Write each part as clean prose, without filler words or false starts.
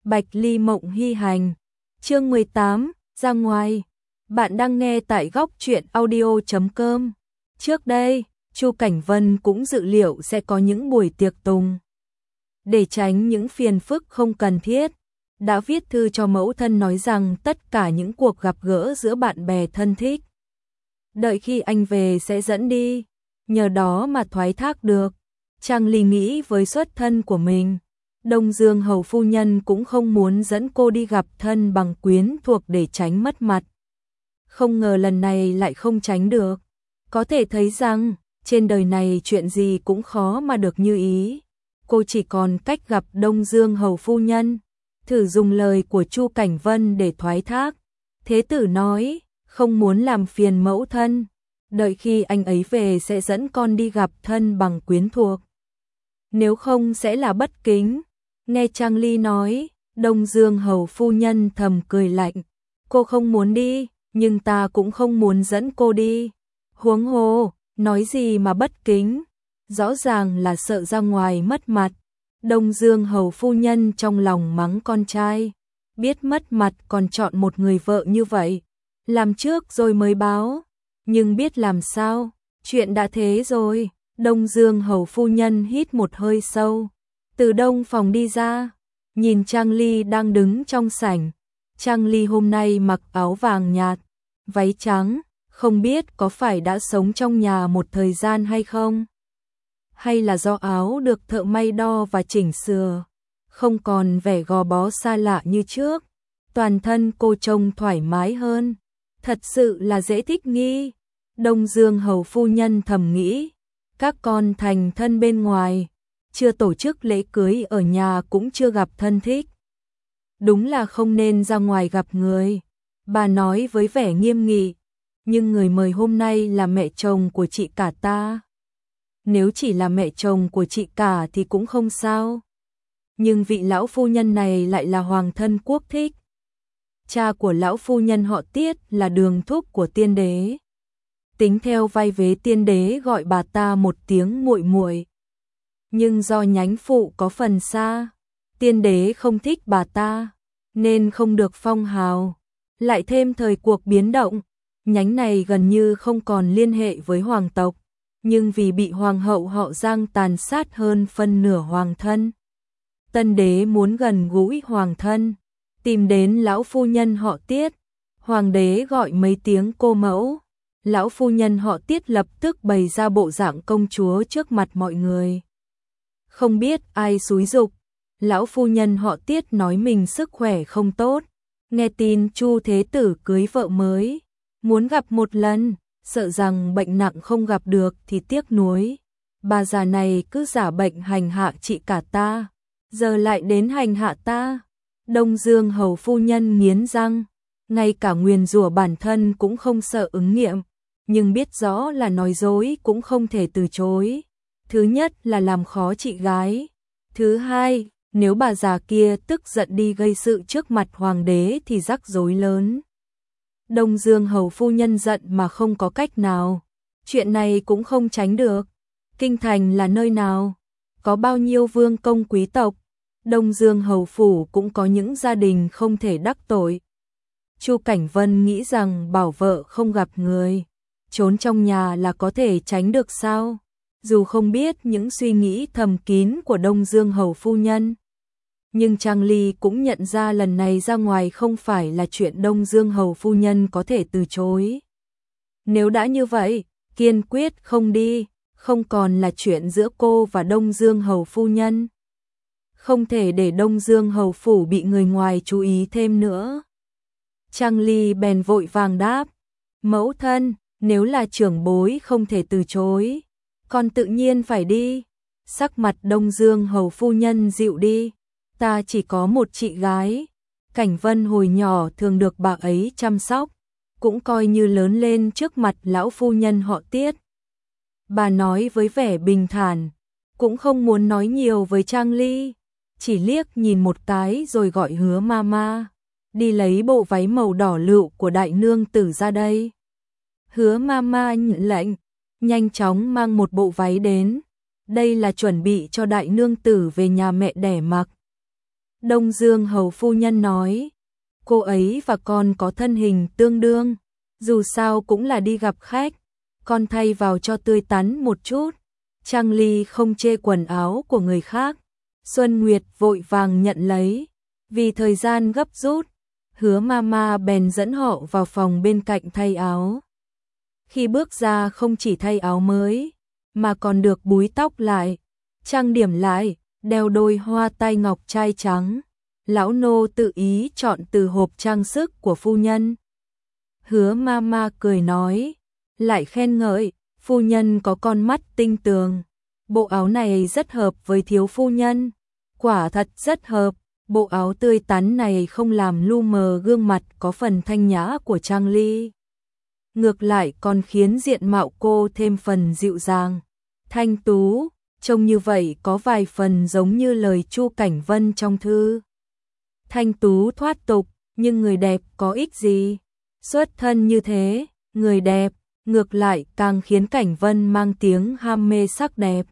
Bạch Ly Mộng Hy Hành. Chương 18, ra ngoài. Bạn đang nghe tại góc truyện audio.com. Trước đây, Chu Cảnh Vân cũng dự liệu sẽ có những buổi tiệc tùng. Để tránh những phiền phức không cần thiết, đã viết thư cho mẫu thân nói rằng tất cả những cuộc gặp gỡ giữa bạn bè thân thích, đợi khi anh về sẽ dẫn đi, nhờ đó mà thoái thác được. Trang Ly nghĩ với xuất thân của mình, Đông Dương hầu phu nhân cũng không muốn dẫn cô đi gặp thân bằng quyến thuộc để tránh mất mặt. Không ngờ lần này lại không tránh được. Có thể thấy rằng, trên đời này chuyện gì cũng khó mà được như ý. Cô chỉ còn cách gặp Đông Dương hầu phu nhân, thử dùng lời của Chu Cảnh Vân để thoái thác. Thế tử nói, không muốn làm phiền mẫu thân, đợi khi anh ấy về sẽ dẫn con đi gặp thân bằng quyến thuộc. Nếu không sẽ là bất kính. Nghe Trang Ly nói, Đông Dương hầu phu nhân thầm cười lạnh. Cô không muốn đi, nhưng ta cũng không muốn dẫn cô đi. Huống hồ, nói gì mà bất kính, rõ ràng là sợ ra ngoài mất mặt. Đông Dương hầu phu nhân trong lòng mắng con trai, biết mất mặt còn chọn một người vợ như vậy, làm trước rồi mới báo, nhưng biết làm sao, chuyện đã thế rồi. Đông Dương hầu phu nhân hít một hơi sâu, từ đông phòng đi ra, nhìn Trang Ly đang đứng trong sảnh. Trang Ly hôm nay mặc áo vàng nhạt, váy trắng, không biết có phải đã sống trong nhà một thời gian hay không? Hay là do áo được thợ may đo và chỉnh sửa, không còn vẻ gò bó xa lạ như trước, toàn thân cô trông thoải mái hơn, thật sự là dễ thích nghi. Đông Dương hầu phu nhân thầm nghĩ, các con thành thân bên ngoài, chưa tổ chức lễ cưới ở nhà cũng chưa gặp thân thích. Đúng là không nên ra ngoài gặp người, bà nói với vẻ nghiêm nghị, nhưng người mời hôm nay là mẹ chồng của chị cả ta. Nếu chỉ là mẹ chồng của chị cả thì cũng không sao. Nhưng vị lão phu nhân này lại là hoàng thân quốc thích. Cha của lão phu nhân họ Tiết là đường thúc của tiên đế. Tính theo vai vế tiên đế gọi bà ta một tiếng muội muội. Nhưng do nhánh phụ có phần xa, tiên đế không thích bà ta, nên không được phong hào. Lại thêm thời cuộc biến động, nhánh này gần như không còn liên hệ với hoàng tộc. Nhưng vì bị hoàng hậu họ Giang tàn sát hơn phân nửa hoàng thân, tân đế muốn gần gũi hoàng thân, tìm đến lão phu nhân họ Tiết. Hoàng đế gọi mấy tiếng cô mẫu, lão phu nhân họ Tiết lập tức bày ra bộ dạng công chúa trước mặt mọi người. Không biết ai xúi giục, lão phu nhân họ Tiết nói mình sức khỏe không tốt, nghe tin Chu thế tử cưới vợ mới, muốn gặp một lần, sợ rằng bệnh nặng không gặp được thì tiếc nuối. Bà già này cứ giả bệnh hành hạ chị cả ta, giờ lại đến hành hạ ta. Đông Dương hầu phu nhân nghiến răng, ngay cả nguyền rủa bản thân cũng không sợ ứng nghiệm, nhưng biết rõ là nói dối cũng không thể từ chối. Thứ nhất là làm khó chị gái, thứ hai, nếu bà già kia tức giận đi gây sự trước mặt hoàng đế thì rắc rối lớn. Đông Dương hầu phu nhân giận mà không có cách nào, chuyện này cũng không tránh được. Kinh thành là nơi nào? Có bao nhiêu vương công quý tộc? Đông Dương hầu phủ cũng có những gia đình không thể đắc tội. Chu Cảnh Vân nghĩ rằng bảo vợ không gặp người, trốn trong nhà là có thể tránh được sao? Dù không biết những suy nghĩ thầm kín của Đông Dương hầu phu nhân, nhưng Trang Ly cũng nhận ra lần này ra ngoài không phải là chuyện Đông Dương hầu phu nhân có thể từ chối. Nếu đã như vậy, kiên quyết không đi, không còn là chuyện giữa cô và Đông Dương hầu phu nhân. Không thể để Đông Dương hầu phủ bị người ngoài chú ý thêm nữa. Trang Ly bèn vội vàng đáp, mẫu thân, nếu là trưởng bối không thể từ chối, con tự nhiên phải đi. Sắc mặt Đông Dương hầu phu nhân dịu đi, ta chỉ có một chị gái, Cảnh Vân hồi nhỏ thường được bà ấy chăm sóc, cũng coi như lớn lên trước mặt lão phu nhân họ Tiết. Bà nói với vẻ bình thản, cũng không muốn nói nhiều với Trang Ly, chỉ liếc nhìn một cái rồi gọi Hứa Mama, đi lấy bộ váy màu đỏ lựu của đại nương tử ra đây. Hứa Mama nhận lệnh, nhanh chóng mang một bộ váy đến, đây là chuẩn bị cho đại nương tử về nhà mẹ đẻ mặc. Đông Dương hầu phu nhân nói, cô ấy và con có thân hình tương đương, dù sao cũng là đi gặp khách, con thay vào cho tươi tắn một chút. Trang Ly không chê quần áo của người khác, Xuân Nguyệt vội vàng nhận lấy, vì thời gian gấp rút, Hứa Mama bèn dẫn họ vào phòng bên cạnh thay áo. Khi bước ra không chỉ thay áo mới, mà còn được búi tóc lại, trang điểm lại, đeo đôi hoa tai ngọc trai trắng. Lão nô tự ý chọn từ hộp trang sức của phu nhân. Hứa Mama cười nói, lại khen ngợi, phu nhân có con mắt tinh tường. Bộ áo này rất hợp với thiếu phu nhân. Quả thật rất hợp, bộ áo tươi tắn này không làm lu mờ gương mặt có phần thanh nhã của Trang Ly. Ngược lại còn khiến diện mạo cô thêm phần dịu dàng, thanh tú, trông như vậy có vài phần giống như lời Chu Cảnh Vân trong thư. Thanh tú thoát tục, nhưng người đẹp có ích gì? Xuất thân như thế, người đẹp, ngược lại càng khiến Cảnh Vân mang tiếng ham mê sắc đẹp.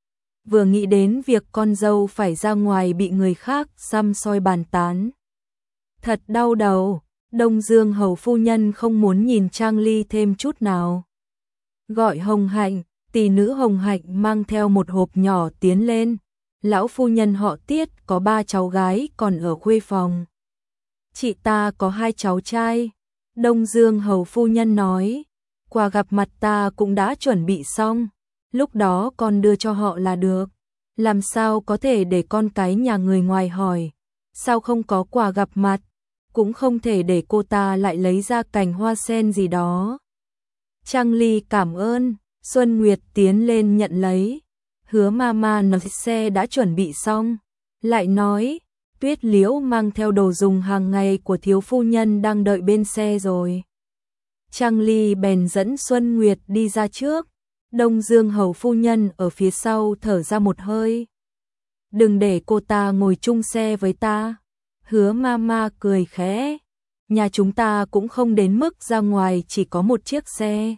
Vừa nghĩ đến việc con dâu phải ra ngoài bị người khác săm soi bàn tán. Thật đau đầu, Đông Dương hầu phu nhân không muốn nhìn Trang Ly thêm chút nào. Gọi Hồng Hạnh, tỷ nữ Hồng Hạnh mang theo một hộp nhỏ tiến lên. Lão phu nhân họ Tiết có 3 cháu gái còn ở khuê phòng. Chị ta có 2 cháu trai. Đông Dương hầu phu nhân nói, quà gặp mặt ta cũng đã chuẩn bị xong, lúc đó con đưa cho họ là được. Làm sao có thể để con cái nhà người ngoài hỏi, sao không có quà gặp mặt, cũng không thể để cô ta lại lấy ra cành hoa sen gì đó. Trang Ly cảm ơn, Xuân Nguyệt tiến lên nhận lấy. Hứa Mama nói xe đã chuẩn bị xong, lại nói, Tuyết Liễu mang theo đồ dùng hàng ngày của thiếu phu nhân đang đợi bên xe rồi. Trang Ly bèn dẫn Xuân Nguyệt đi ra trước, Đông Dương hầu phu nhân ở phía sau thở ra một hơi. Đừng để cô ta ngồi chung xe với ta. Hứa Mama cười khẽ, nhà chúng ta cũng không đến mức ra ngoài chỉ có một chiếc xe.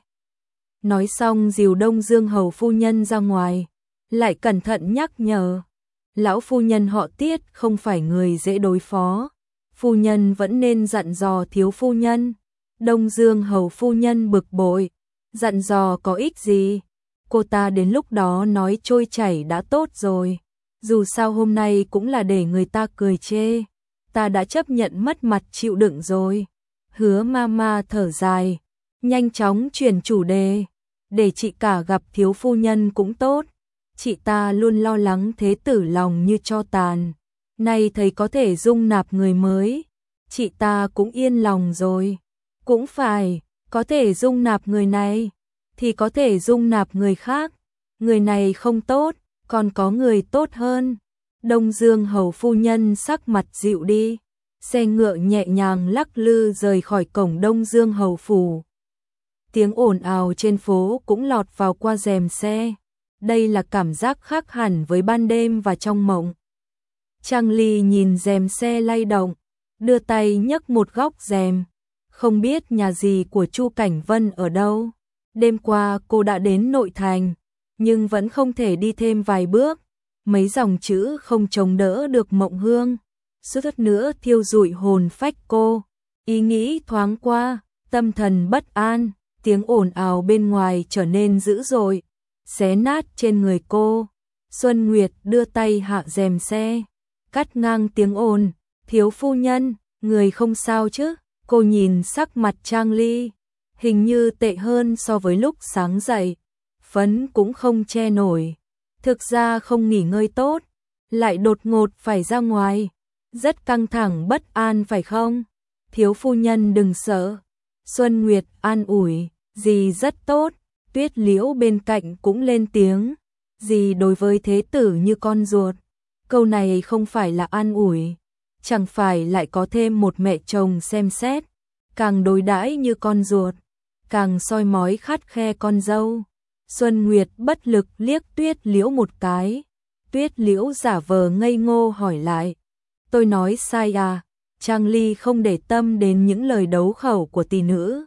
Nói xong dìu Đông Dương hầu phu nhân ra ngoài, lại cẩn thận nhắc nhở, lão phu nhân họ Tiết không phải người dễ đối phó, phu nhân vẫn nên dặn dò thiếu phu nhân. Đông Dương hầu phu nhân bực bội, dặn dò có ích gì, cô ta đến lúc đó nói trôi chảy đã tốt rồi, dù sao hôm nay cũng là để người ta cười chê, ta đã chấp nhận mất mặt chịu đựng rồi. Hứa Mama thở dài, nhanh chóng chuyển chủ đề, để chị cả gặp thiếu phu nhân cũng tốt. Chị ta luôn lo lắng thế tử lòng như tro tàn, nay thấy có thể dung nạp người mới, chị ta cũng yên lòng rồi. Cũng phải, có thể dung nạp người này, thì có thể dung nạp người khác, người này không tốt, còn có người tốt hơn. Đông Dương hầu phu nhân sắc mặt dịu đi, xe ngựa nhẹ nhàng lắc lư rời khỏi cổng Đông Dương hầu phủ. Tiếng ồn ào trên phố cũng lọt vào qua rèm xe. Đây là cảm giác khác hẳn với ban đêm và trong mộng. Trang Ly nhìn rèm xe lay động, đưa tay nhấc một góc rèm. Không biết nhà gì của Chu Cảnh Vân ở đâu. Đêm qua cô đã đến nội thành, nhưng vẫn không thể đi thêm vài bước. Mấy dòng chữ không chống đỡ được mộng hương, suýt nữa thiêu rụi hồn phách cô. Ý nghĩ thoáng qua, tâm thần bất an, tiếng ồn ào bên ngoài trở nên dữ dội, xé nát trên người cô. Xuân Nguyệt đưa tay hạ rèm xe, cắt ngang tiếng ồn, thiếu phu nhân, người không sao chứ? Cô nhìn sắc mặt Trang Ly, hình như tệ hơn so với lúc sáng dậy, phấn cũng không che nổi. Thực ra không nghỉ ngơi tốt, lại đột ngột phải ra ngoài, rất căng thẳng bất an phải không? Thiếu phu nhân đừng sợ. Xuân Nguyệt an ủi, dì rất tốt. Tuyết Liễu bên cạnh cũng lên tiếng, dì đối với thế tử như con ruột. Câu này không phải là an ủi, chẳng phải lại có thêm một mẹ chồng xem xét, càng đối đãi như con ruột, càng soi mói khắt khe con dâu. Xuân Nguyệt bất lực liếc Tuyết Liễu một cái. Tuyết Liễu giả vờ ngây ngô hỏi lại, tôi nói sai à? Trang Ly không để tâm đến những lời đấu khẩu của tỷ nữ,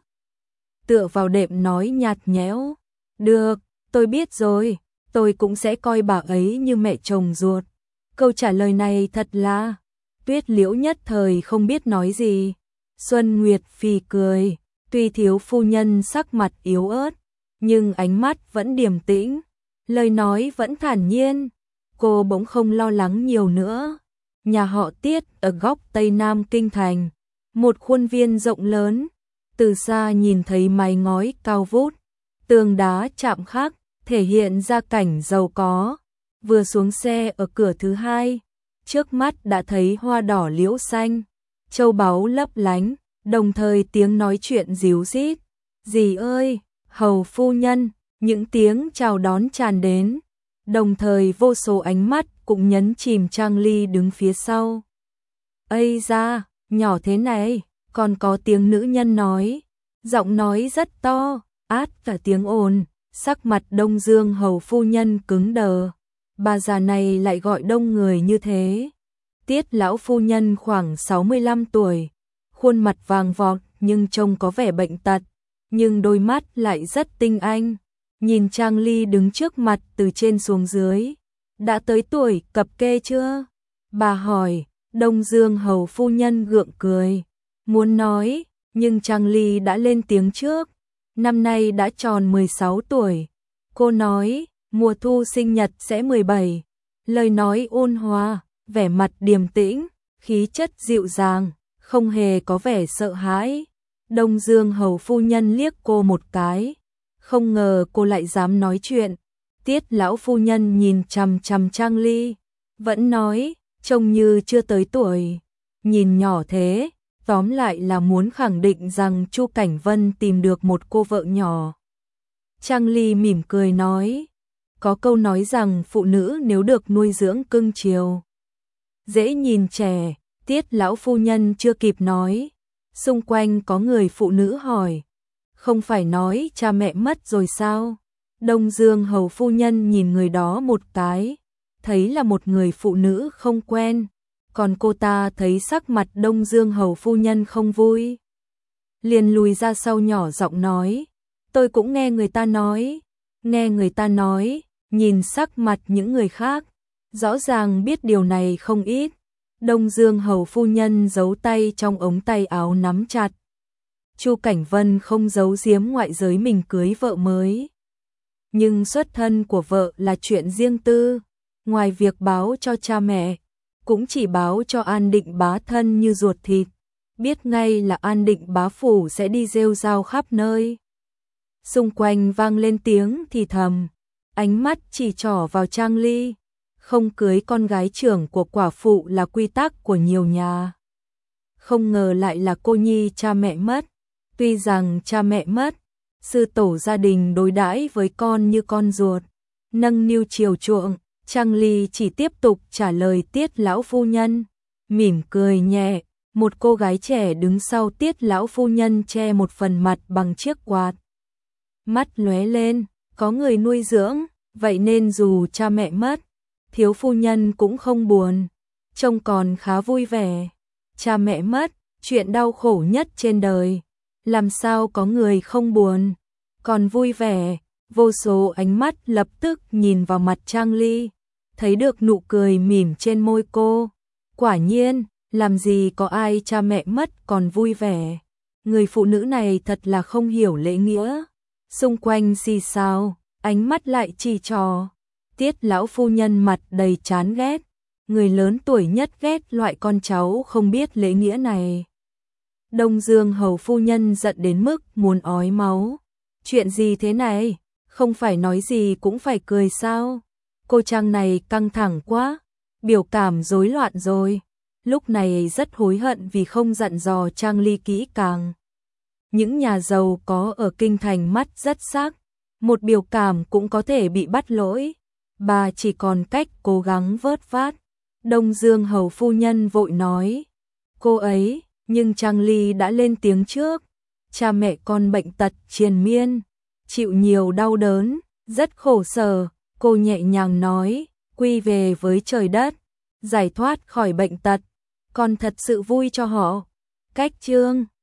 tựa vào đệm nói nhạt nhẽo, được, tôi biết rồi, tôi cũng sẽ coi bà ấy như mẹ chồng ruột. Câu trả lời này thật là Tuyết Liễu nhất thời không biết nói gì. Xuân Nguyệt phì cười, tuy thiếu phu nhân sắc mặt yếu ớt, nhưng ánh mắt vẫn điềm tĩnh, lời nói vẫn thản nhiên. Cô bỗng không lo lắng nhiều nữa. Nhà họ Tiết ở góc Tây Nam Kinh Thành, một khuôn viên rộng lớn, từ xa nhìn thấy mái ngói cao vút, tường đá chạm khắc, thể hiện ra cảnh giàu có. Vừa xuống xe ở cửa thứ hai, trước mắt đã thấy hoa đỏ liễu xanh, châu báu lấp lánh, đồng thời tiếng nói chuyện ríu rít. Dì ơi, hầu phu nhân, những tiếng chào đón tràn đến, đồng thời vô số ánh mắt cũng nhấn chìm Trang Ly đứng phía sau. Ây da, nhỏ thế này, còn có tiếng nữ nhân nói, giọng nói rất to, át cả tiếng ồn, sắc mặt Đông Dương hầu phu nhân cứng đờ. Bà già này lại gọi đông người như thế. Tiết lão phu nhân khoảng 65 tuổi, khuôn mặt vàng vọt nhưng trông có vẻ bệnh tật, nhưng đôi mắt lại rất tinh anh. Nhìn Trang Ly đứng trước mặt từ trên xuống dưới, đã tới tuổi cập kê chưa? Bà hỏi. Đông Dương hầu phu nhân gượng cười, muốn nói, nhưng Trang Ly đã lên tiếng trước. Năm nay đã tròn 16 tuổi. Cô nói, mùa thu sinh nhật sẽ 17. Lời nói ôn hòa, vẻ mặt điềm tĩnh, khí chất dịu dàng, không hề có vẻ sợ hãi. Đông Dương hầu phu nhân liếc cô một cái, không ngờ cô lại dám nói chuyện. Tiết lão phu nhân nhìn chằm chằm Trang Ly, vẫn nói, trông như chưa tới tuổi, nhìn nhỏ thế, tóm lại là muốn khẳng định rằng Chu Cảnh Vân tìm được một cô vợ nhỏ. Trang Ly mỉm cười nói, có câu nói rằng phụ nữ nếu được nuôi dưỡng cưng chiều, dễ nhìn trẻ. Tiết lão phu nhân chưa kịp nói, xung quanh có người phụ nữ hỏi, không phải nói cha mẹ mất rồi sao? Đông Dương hầu phu nhân nhìn người đó một cái, thấy là một người phụ nữ không quen, còn cô ta thấy sắc mặt Đông Dương hầu phu nhân không vui, liền lùi ra sau nhỏ giọng nói, tôi cũng nghe người ta nói, nhìn sắc mặt những người khác, rõ ràng biết điều này không ít. Đông Dương hầu phu nhân giấu tay trong ống tay áo nắm chặt. Chu Cảnh Vân không giấu giếm ngoại giới mình cưới vợ mới, nhưng xuất thân của vợ là chuyện riêng tư, ngoài việc báo cho cha mẹ, cũng chỉ báo cho An Định bá thân như ruột thịt, biết ngay là An Định bá phủ sẽ đi rêu rao khắp nơi. Xung quanh vang lên tiếng thì thầm, ánh mắt chỉ trỏ vào Trang Ly, không cưới con gái trưởng của quả phụ là quy tắc của nhiều nhà. Không ngờ lại là cô nhi cha mẹ mất, tuy rằng cha mẹ mất, sư tổ gia đình đối đãi với con như con ruột, nâng niu chiều chuộng. Trang Ly chỉ tiếp tục trả lời Tiết lão phu nhân, mỉm cười nhẹ. Một cô gái trẻ đứng sau Tiết lão phu nhân che một phần mặt bằng chiếc quạt, mắt lóe lên, có người nuôi dưỡng, vậy nên dù cha mẹ mất, thiếu phu nhân cũng không buồn, trông còn khá vui vẻ. Cha mẹ mất, chuyện đau khổ nhất trên đời, làm sao có người không buồn, còn vui vẻ. Vô số ánh mắt lập tức nhìn vào mặt Trang Ly, thấy được nụ cười mỉm trên môi cô. Quả nhiên, làm gì có ai cha mẹ mất còn vui vẻ. Người phụ nữ này thật là không hiểu lễ nghĩa. Xung quanh xì xào, ánh mắt lại chỉ trò. Tiết lão phu nhân mặt đầy chán ghét, người lớn tuổi nhất ghét loại con cháu không biết lễ nghĩa này. Đông Dương hầu phu nhân giận đến mức muốn ói máu. Chuyện gì thế này, không phải nói gì cũng phải cười sao? Cô Trang này căng thẳng quá, biểu cảm rối loạn rồi. Lúc này rất hối hận vì không dặn dò Trang Ly kỹ càng. Những nhà giàu có ở kinh thành mắt rất sắc, một biểu cảm cũng có thể bị bắt lỗi. Bà chỉ còn cách cố gắng vớt vát. Đông Dương hầu phu nhân vội nói, cô ấy, nhưng Trang Ly đã lên tiếng trước. Cha mẹ con bệnh tật triền miên, chịu nhiều đau đớn, rất khổ sở. Cô nhẹ nhàng nói, quy về với trời đất, giải thoát khỏi bệnh tật, con thật sự vui cho họ. Cách chương